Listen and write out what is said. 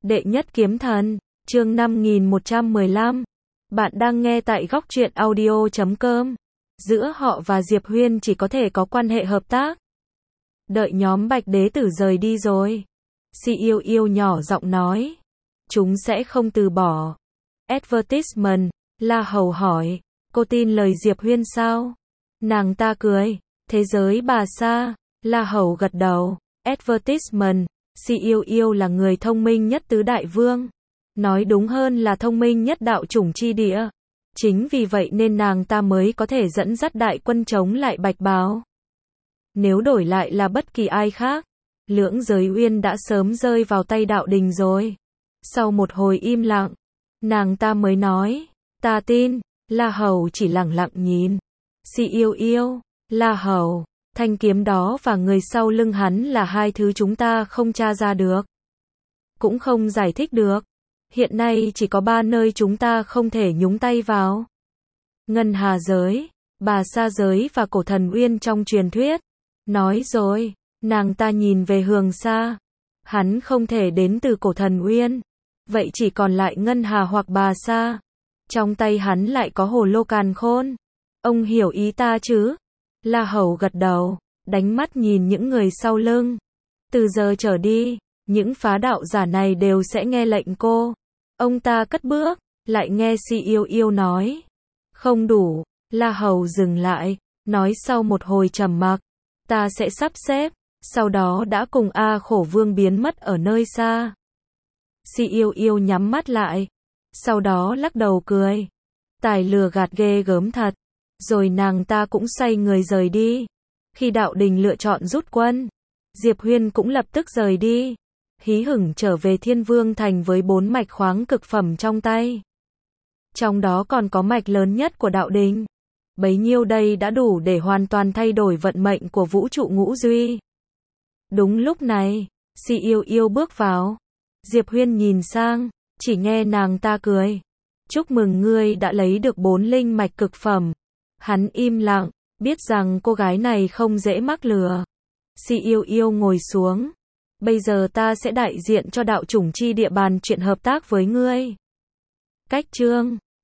Đệ nhất kiếm thần, chương 5115. Bạn đang nghe tại góc truyện audio.com. Giữa họ và Diệp Huyên chỉ có thể có quan hệ hợp tác. Đợi nhóm Bạch Đế Tử rời đi rồi. Si Yêu Yêu nhỏ giọng nói. Chúng sẽ không từ bỏ. Advertisement, La Hầu hỏi. Cô tin lời Diệp Huyên sao? Nàng ta cười. Thế giới bà Sa. La Hầu gật đầu. Advertisement. Si Yêu Yêu là người thông minh nhất tứ đại vương. Nói đúng hơn là thông minh nhất đạo chủng chi địa. Chính vì vậy nên nàng ta mới có thể dẫn dắt đại quân chống lại Bạch Bào. Nếu đổi lại là bất kỳ ai khác, Lưỡng Giới Uyên đã sớm rơi vào tay Đạo Đình rồi. Sau một hồi im lặng, nàng ta mới nói, ta tin. La Hầu chỉ lẳng lặng nhìn. Si Yêu Yêu, La Hầu, thanh kiếm đó và người sau lưng hắn là hai thứ chúng ta không tra ra được. Cũng không giải thích được. Hiện nay chỉ có ba nơi chúng ta không thể nhúng tay vào. Ngân Hà giới, Bà Sa giới và Cổ Thần Uyên trong truyền thuyết. Nói rồi, nàng ta nhìn về Hường Sa. Hắn không thể đến từ Cổ Thần Uyên. Vậy chỉ còn lại Ngân Hà hoặc Bà Sa. Trong tay hắn lại có Hồ Lô Càn Khôn. Ông hiểu ý ta chứ? La Hầu gật đầu, đánh mắt nhìn những người sau lưng. Từ giờ trở đi, những phá đạo giả này đều sẽ nghe lệnh cô. Ông ta cất bước, lại nghe Si Yêu Yêu nói. Không đủ. La Hầu dừng lại, nói sau một hồi trầm mặc. Ta sẽ sắp xếp, sau đó đã cùng A Khổ Vương biến mất ở nơi xa. Si Yêu Yêu nhắm mắt lại, sau đó lắc đầu cười. Tài lừa gạt ghê gớm thật. Rồi nàng ta cũng xoay người rời đi. Khi Đạo Đình lựa chọn rút quân, Diệp Huyên cũng lập tức rời đi. Hí hửng trở về Thiên Vương Thành với 4 mạch khoáng cực phẩm trong tay. Trong đó còn có mạch lớn nhất của Đạo Đình. Bấy nhiêu đây đã đủ để hoàn toàn thay đổi vận mệnh của vũ trụ ngũ duy. Đúng lúc này, Si Yêu Yêu bước vào. Diệp Huyên nhìn sang, chỉ nghe nàng ta cười. Chúc mừng ngươi đã lấy được 4 linh mạch cực phẩm. Hắn im lặng, biết rằng cô gái này không dễ mắc lừa. Si Yêu Yêu ngồi xuống. Bây giờ ta sẽ đại diện cho đạo chủng chi địa bàn chuyện hợp tác với ngươi. Cách chương